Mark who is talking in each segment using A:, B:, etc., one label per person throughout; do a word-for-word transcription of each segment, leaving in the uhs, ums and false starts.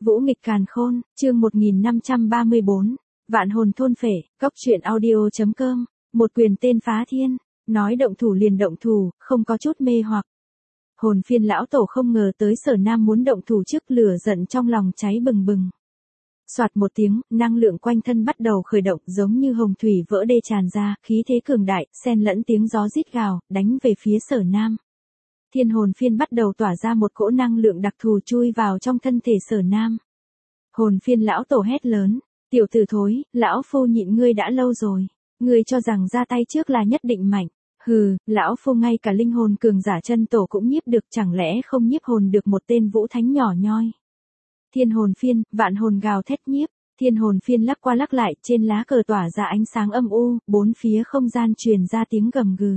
A: Vũ nghịch càn khôn, chương một nghìn năm trăm ba mươi bốn, vạn hồn thôn phệ, cốc truyện audio chấm com, một quyền tên phá thiên, nói động thủ liền động thủ, không có chút mê hoặc. Hồn phiên lão tổ không ngờ tới Sở Nam muốn động thủ trước, lửa giận trong lòng cháy bừng bừng. Soạt một tiếng, năng lượng quanh thân bắt đầu khởi động, giống như hồng thủy vỡ đê tràn ra, khí thế cường đại, xen lẫn tiếng gió rít gào, đánh về phía Sở Nam. Thiên hồn phiên bắt đầu tỏa ra một cỗ năng lượng đặc thù chui vào trong thân thể Sở Nam. Hồn phiên lão tổ hét lớn, tiểu tử thối, lão phu nhịn ngươi đã lâu rồi, ngươi cho rằng ra tay trước là nhất định mạnh. Hừ, lão phu ngay cả linh hồn cường giả chân tổ cũng nhiếp được, chẳng lẽ không nhiếp hồn được một tên vũ thánh nhỏ nhoi. Thiên hồn phiên, vạn hồn gào thét nhiếp, thiên hồn phiên lắc qua lắc lại, trên lá cờ tỏa ra ánh sáng âm u, bốn phía không gian truyền ra tiếng gầm gừ.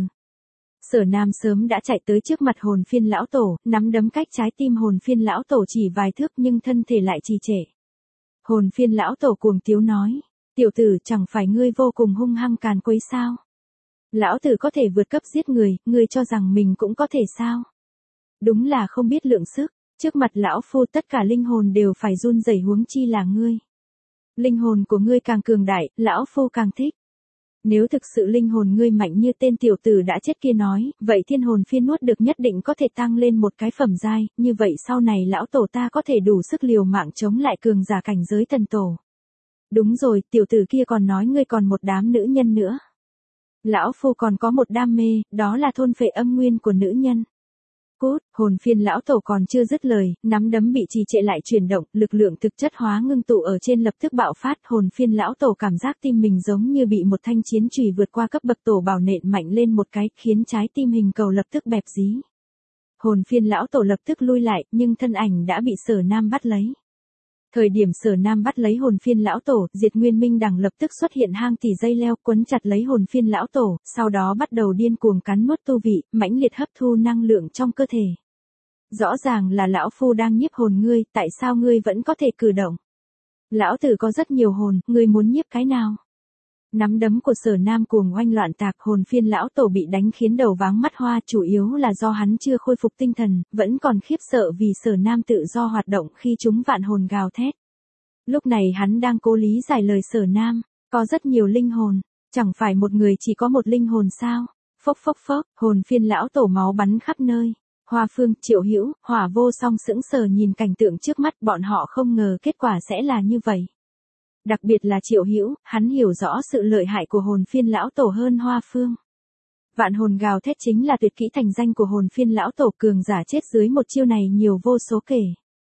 A: Sở Nam sớm đã chạy tới trước mặt hồn phiên lão tổ, nắm đấm cách trái tim hồn phiên lão tổ chỉ vài thước nhưng thân thể lại trì trệ. Hồn phiên lão tổ cuồng tiếu nói, tiểu tử, chẳng phải ngươi vô cùng hung hăng càn quấy sao? Lão tử có thể vượt cấp giết người, ngươi cho rằng mình cũng có thể sao? Đúng là không biết lượng sức, trước mặt lão phu tất cả linh hồn đều phải run rẩy, huống chi là ngươi. Linh hồn của ngươi càng cường đại, lão phu càng thích. Nếu thực sự linh hồn ngươi mạnh như tên tiểu tử đã chết kia nói, vậy thiên hồn phiên nuốt được nhất định có thể tăng lên một cái phẩm giai, như vậy sau này lão tổ ta có thể đủ sức liều mạng chống lại cường giả cảnh giới thần tổ. Đúng rồi, tiểu tử kia còn nói ngươi còn một đám nữ nhân nữa. Lão phu còn có một đam mê, đó là thôn phệ âm nguyên của nữ nhân. Cút, hồn phiên lão tổ còn chưa dứt lời, nắm đấm bị trì trệ lại chuyển động, lực lượng thực chất hóa ngưng tụ ở trên lập tức bạo phát, hồn phiên lão tổ cảm giác tim mình giống như bị một thanh chiến chùy vượt qua cấp bậc tổ bảo nện mạnh lên một cái, khiến trái tim hình cầu lập tức bẹp dí. Hồn phiên lão tổ lập tức lui lại, nhưng thân ảnh đã bị Sở Nam bắt lấy. Thời điểm Sở Nam bắt lấy hồn phiên lão tổ, Diệt Nguyên Minh Đằng lập tức xuất hiện hang tỉ dây leo quấn chặt lấy hồn phiên lão tổ, sau đó bắt đầu điên cuồng cắn nuốt tu vị, mãnh liệt hấp thu năng lượng trong cơ thể. Rõ ràng là lão phu đang nhiếp hồn ngươi, tại sao ngươi vẫn có thể cử động? Lão tử có rất nhiều hồn, ngươi muốn nhiếp cái nào? Nắm đấm của Sở Nam cuồng oanh loạn tạc, hồn phiên lão tổ bị đánh khiến đầu váng mắt hoa, chủ yếu là do hắn chưa khôi phục tinh thần, vẫn còn khiếp sợ vì Sở Nam tự do hoạt động khi chúng vạn hồn gào thét. Lúc này hắn đang cố lý giải lời Sở Nam, có rất nhiều linh hồn, chẳng phải một người chỉ có một linh hồn sao? Phốc phốc phốc, hồn phiên lão tổ máu bắn khắp nơi. Hoa Phương, Triệu Hữu, Hỏa Vô Song sững sờ nhìn cảnh tượng trước mắt, bọn họ không ngờ kết quả sẽ là như vậy. Đặc biệt là Triệu Hữu, hắn hiểu rõ sự lợi hại của hồn phiên lão tổ hơn Hoa Phương. Vạn hồn gào thét chính là tuyệt kỹ thành danh của hồn phiên lão tổ, cường giả chết dưới một chiêu này nhiều vô số kể.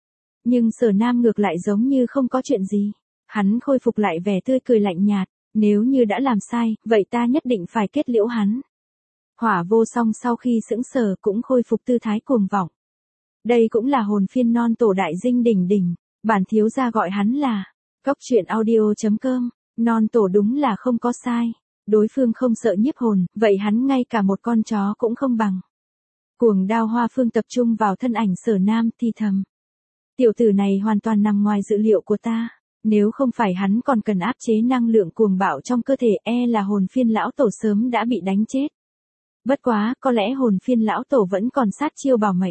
A: Nhưng Sở Nam ngược lại giống như không có chuyện gì. Hắn khôi phục lại vẻ tươi cười lạnh nhạt, nếu như đã làm sai, vậy ta nhất định phải kết liễu hắn. Hỏa Vô Song sau khi sững sờ cũng khôi phục tư thái cuồng vọng. Đây cũng là hồn phiên non tổ đại dinh đỉnh đỉnh, bản thiếu gia gọi hắn là cốc truyện audio chấm com, non tổ đúng là không có sai. Đối phương không sợ nhiếp hồn, vậy hắn ngay cả một con chó cũng không bằng. Cuồng đao Hoa Phương tập trung vào thân ảnh Sở Nam thì thầm. Tiểu tử này hoàn toàn nằm ngoài dự liệu của ta, nếu không phải hắn còn cần áp chế năng lượng cuồng bạo trong cơ thể, e là hồn phiên lão tổ sớm đã bị đánh chết. Bất quá, có lẽ hồn phiên lão tổ vẫn còn sát chiêu bảo mệnh.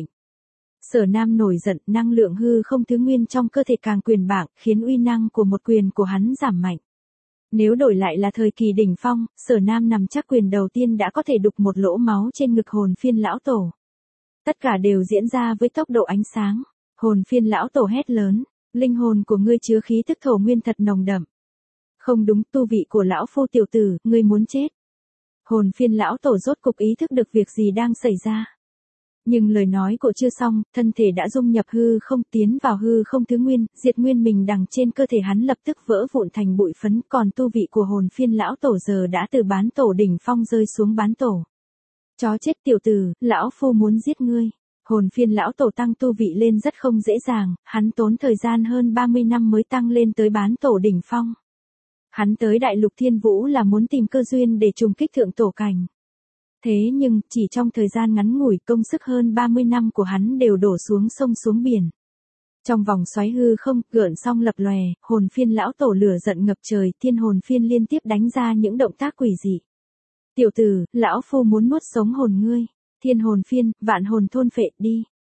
A: Sở Nam nổi giận, năng lượng hư không thứ nguyên trong cơ thể càng quyền bảng, khiến uy năng của một quyền của hắn giảm mạnh. Nếu đổi lại là thời kỳ đỉnh phong, Sở Nam nằm chắc quyền đầu tiên đã có thể đục một lỗ máu trên ngực hồn phiên lão tổ. Tất cả đều diễn ra với tốc độ ánh sáng. Hồn phiên lão tổ hét lớn, linh hồn của ngươi chứa khí tức thổ nguyên thật nồng đậm. Không đúng, tu vị của lão phu tiểu tử, ngươi muốn chết. Hồn phiên lão tổ rốt cục ý thức được việc gì đang xảy ra. Nhưng lời nói của chưa xong, thân thể đã dung nhập hư không, tiến vào hư không thứ nguyên, Diệt Nguyên Minh Đằng trên cơ thể hắn lập tức vỡ vụn thành bụi phấn, còn tu vị của hồn phiên lão tổ giờ đã từ bán tổ đỉnh phong rơi xuống bán tổ. Chó chết tiểu tử, lão phu muốn giết ngươi. Hồn phiên lão tổ tăng tu vị lên rất không dễ dàng, hắn tốn thời gian hơn ba mươi năm mới tăng lên tới bán tổ đỉnh phong. Hắn tới Đại Lục Thiên Vũ là muốn tìm cơ duyên để trùng kích thượng tổ cảnh. Thế nhưng, chỉ trong thời gian ngắn ngủi, công sức hơn ba mươi năm của hắn đều đổ xuống sông xuống biển. Trong vòng xoáy hư không, gợn sóng lập lòe, hồn phiên lão tổ lửa giận ngập trời, thiên hồn phiên liên tiếp đánh ra những động tác quỷ dị. Tiểu tử, lão phu muốn nuốt sống hồn ngươi. Thiên hồn phiên, vạn hồn thôn phệ đi.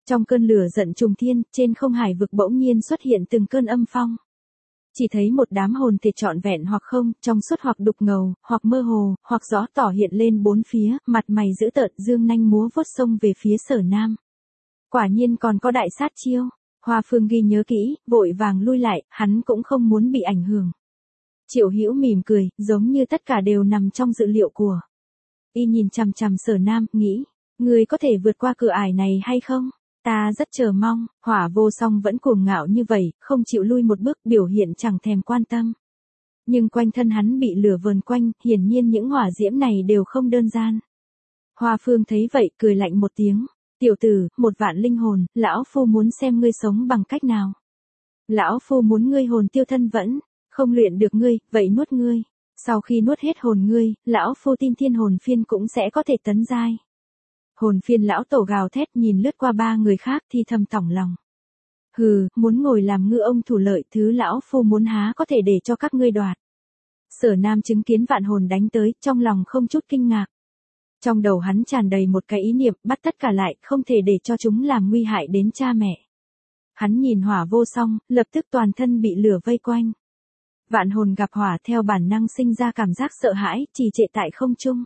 A: Trong cơn lửa giận trùng thiên, trên không hải vực bỗng nhiên xuất hiện từng cơn âm phong. Chỉ thấy một đám hồn thể trọn vẹn hoặc không, trong suốt hoặc đục ngầu, hoặc mơ hồ, hoặc rõ tỏ hiện lên bốn phía, mặt mày dữ tợn, dương nanh múa vuốt xông về phía Sở Nam. Quả nhiên còn có đại sát chiêu. Hoa Phương ghi nhớ kỹ, vội vàng lui lại, hắn cũng không muốn bị ảnh hưởng. Triệu Hữu mỉm cười, giống như tất cả đều nằm trong dự liệu của. Y nhìn chằm chằm Sở Nam, nghĩ, người có thể vượt qua cửa ải này hay không? Ta rất chờ mong. Hỏa Vô Song vẫn cuồng ngạo như vậy, không chịu lui một bước, biểu hiện chẳng thèm quan tâm. Nhưng quanh thân hắn bị lửa vờn quanh, hiển nhiên những hỏa diễm này đều không đơn giản. Hoa Phương thấy vậy, cười lạnh một tiếng. Tiểu tử, một vạn linh hồn, lão phu muốn xem ngươi sống bằng cách nào. Lão phu muốn ngươi hồn tiêu thân vẫn, không luyện được ngươi, vậy nuốt ngươi. Sau khi nuốt hết hồn ngươi, lão phu tin thiên hồn phiên cũng sẽ có thể tấn giai. Hồn phiên lão tổ gào thét nhìn lướt qua ba người khác thì thầm tỏng lòng. Hừ, muốn ngồi làm ngư ông thủ lợi, thứ lão phu muốn há có thể để cho các ngươi đoạt. Sở Nam chứng kiến vạn hồn đánh tới, trong lòng không chút kinh ngạc. Trong đầu hắn tràn đầy một cái ý niệm, bắt tất cả lại, không thể để cho chúng làm nguy hại đến cha mẹ. Hắn nhìn Hỏa Vô Song, lập tức toàn thân bị lửa vây quanh. Vạn hồn gặp hỏa theo bản năng sinh ra cảm giác sợ hãi, trì trệ tại không trung.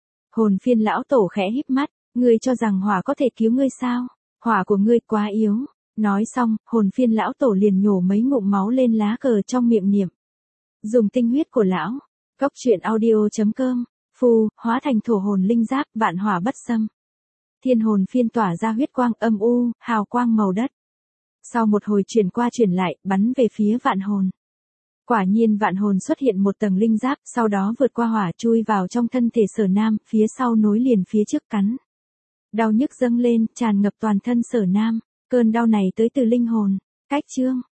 A: Hồn phiên lão tổ khẽ híp mắt, ngươi cho rằng hỏa có thể cứu ngươi sao? Hỏa của ngươi quá yếu. Nói xong, hồn phiên lão tổ liền nhổ mấy ngụm máu lên lá cờ trong miệng niệm. Dùng tinh huyết của lão. Cốc truyện audio chấm com. Phù, hóa thành thổ hồn linh giáp, vạn hỏa bất xâm. Thiên hồn phiên tỏa ra huyết quang âm u, hào quang màu đất. Sau một hồi chuyển qua chuyển lại, bắn về phía vạn hồn. Quả nhiên vạn hồn xuất hiện một tầng linh giáp, sau đó vượt qua hỏa chui vào trong thân thể Sở Nam, phía sau nối liền phía trước cắn. Đau nhức dâng lên, tràn ngập toàn thân Sở Nam, cơn đau này tới từ linh hồn. Cách chương.